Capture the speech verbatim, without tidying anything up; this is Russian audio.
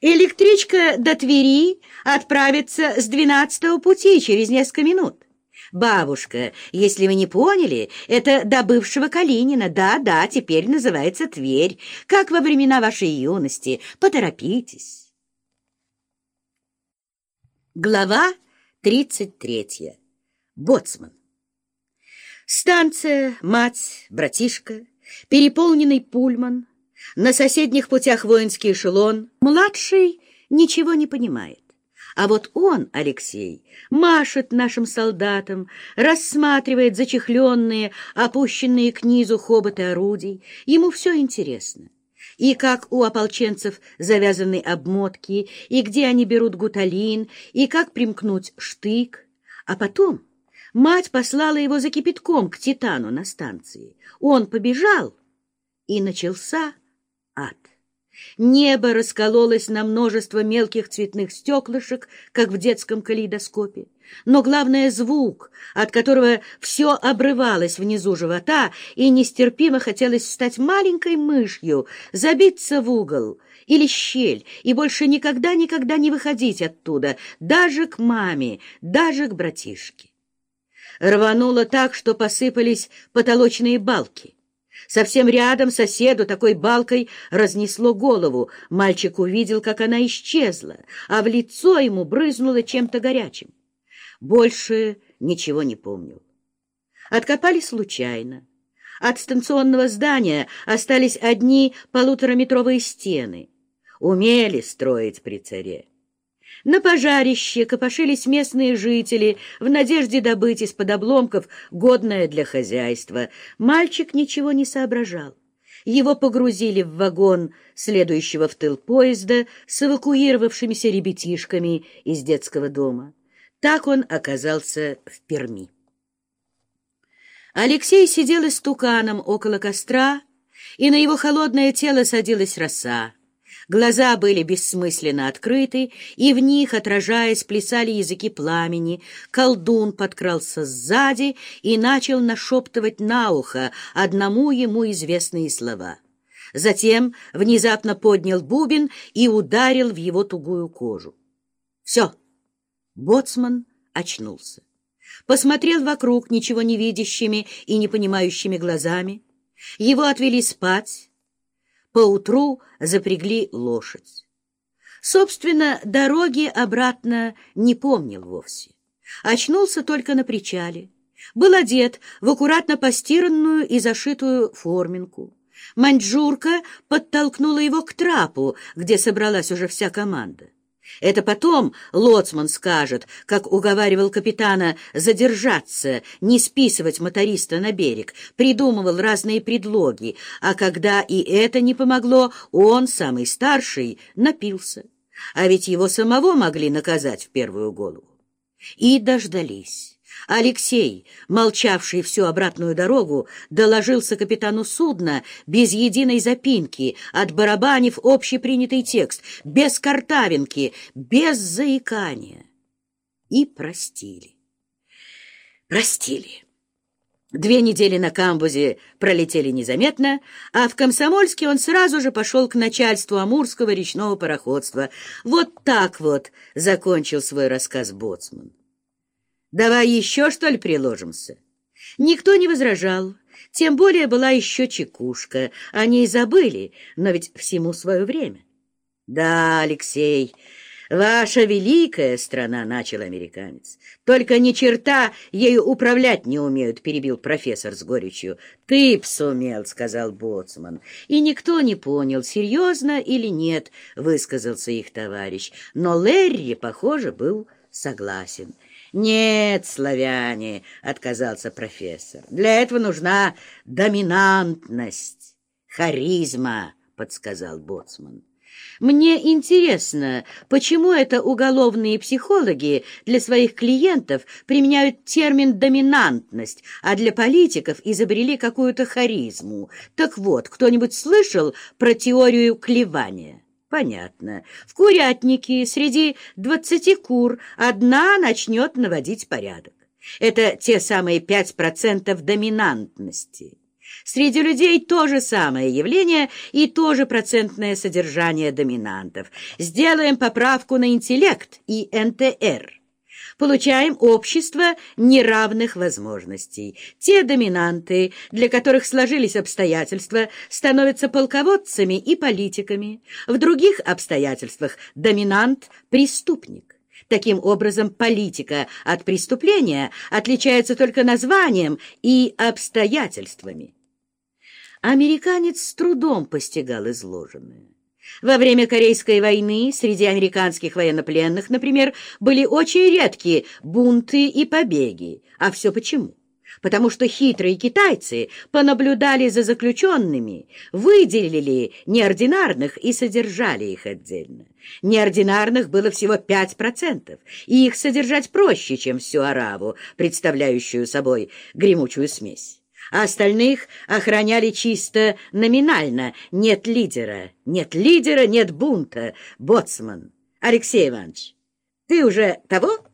Электричка до Твери отправится с двенадцатого пути через несколько минут. Бабушка, если вы не поняли, это до бывшего Калинина. Да-да, теперь называется Тверь, как во времена вашей юности. Поторопитесь. Глава тридцать третья. Боцман. Станция, мать, братишка, переполненный пульман, на соседних путях воинский эшелон. Младший ничего не понимает. А вот он, Алексей, машет нашим солдатам, рассматривает зачехленные, опущенные к низу хоботы орудий. Ему все интересно. И как у ополченцев завязаны обмотки, и где они берут гуталин, и как примкнуть штык. А потом мать послала его за кипятком к Титану на станции. Он побежал, и начался ад. Небо раскололось на множество мелких цветных стеклышек, как в детском калейдоскопе. Но главное — звук, от которого все обрывалось внизу живота, и нестерпимо хотелось стать маленькой мышью, забиться в угол или щель, и больше никогда-никогда не выходить оттуда, даже к маме, даже к братишке. Рвануло так, что посыпались потолочные балки. Совсем рядом соседу такой балкой разнесло голову. Мальчик увидел, как она исчезла, а в лицо ему брызнуло чем-то горячим. Больше ничего не помнил. Откопали случайно. От станционного здания остались одни полутораметровые стены. Умели строить при царе. На пожарище копошились местные жители в надежде добыть из-под обломков годное для хозяйства. Мальчик ничего не соображал. Его погрузили в вагон следующего в тыл поезда с эвакуировавшимися ребятишками из детского дома. Так он оказался в Перми. Алексей сидел истуканом около костра, и на его холодное тело садилась роса. Глаза были бессмысленно открыты, и в них, отражаясь, плясали языки пламени. Колдун подкрался сзади и начал нашептывать на ухо одному ему известные слова. Затем внезапно поднял бубен и ударил в его тугую кожу. Все, боцман очнулся. Посмотрел вокруг ничего не видящими и не понимающими глазами. Его отвели спать. Поутру запрягли лошадь. Собственно, дороги обратно не помнил вовсе. Очнулся только на причале. Был одет в аккуратно постиранную и зашитую форменку. Маньчжурка подтолкнула его к трапу, где собралась уже вся команда. Это потом лоцман скажет, как уговаривал капитана задержаться, не списывать моториста на берег, придумывал разные предлоги, а когда и это не помогло, он, самый старший, напился. А ведь его самого могли наказать в первую голову. И дождались. Алексей, молчавший всю обратную дорогу, доложился капитану судна без единой запинки, отбарабанив общепринятый текст, без картавинки, без заикания. И простили. Простили. Две недели на камбузе пролетели незаметно, а в Комсомольске он сразу же пошел к начальству Амурского речного пароходства. Вот так вот закончил свой рассказ боцман. «Давай еще, что ли, приложимся?» Никто не возражал, тем более была еще чекушка. Они и забыли, но ведь всему свое время. «Да, Алексей, ваша великая страна», — начал американец. «Только ни черта ею управлять не умеют», — перебил профессор с горечью. «Ты б сумел», — сказал боцман. И никто не понял, серьезно или нет, — высказался их товарищ. Но Лерри, похоже, был согласен. «Нет, славяне», — отказался профессор, — «для этого нужна доминантность, харизма», — подсказал боцман. «Мне интересно, почему это уголовные психологи для своих клиентов применяют термин «доминантность», а для политиков изобрели какую-то харизму. Так вот, кто-нибудь слышал про теорию клевания?» Понятно. В курятнике среди двадцати кур одна начнет наводить порядок. Это те самые пять процентов доминантности. Среди людей то же самое явление и то же процентное содержание доминантов. Сделаем поправку на интеллект и эн тэ эр. Получаем общество неравных возможностей. Те доминанты, для которых сложились обстоятельства, становятся полководцами и политиками. В других обстоятельствах доминант – преступник. Таким образом, политика от преступления отличается только названием и обстоятельствами. Американец с трудом постигал изложенное. Во время Корейской войны среди американских военнопленных, например, были очень редкие бунты и побеги. А все почему? Потому что хитрые китайцы понаблюдали за заключенными, выделили неординарных и содержали их отдельно. Неординарных было всего пять процентов, и их содержать проще, чем всю ораву, представляющую собой гремучую смесь. А остальных охраняли чисто номинально. Нет лидера, нет лидера, нет бунта. Боцман. Алексей Иванович, ты уже того?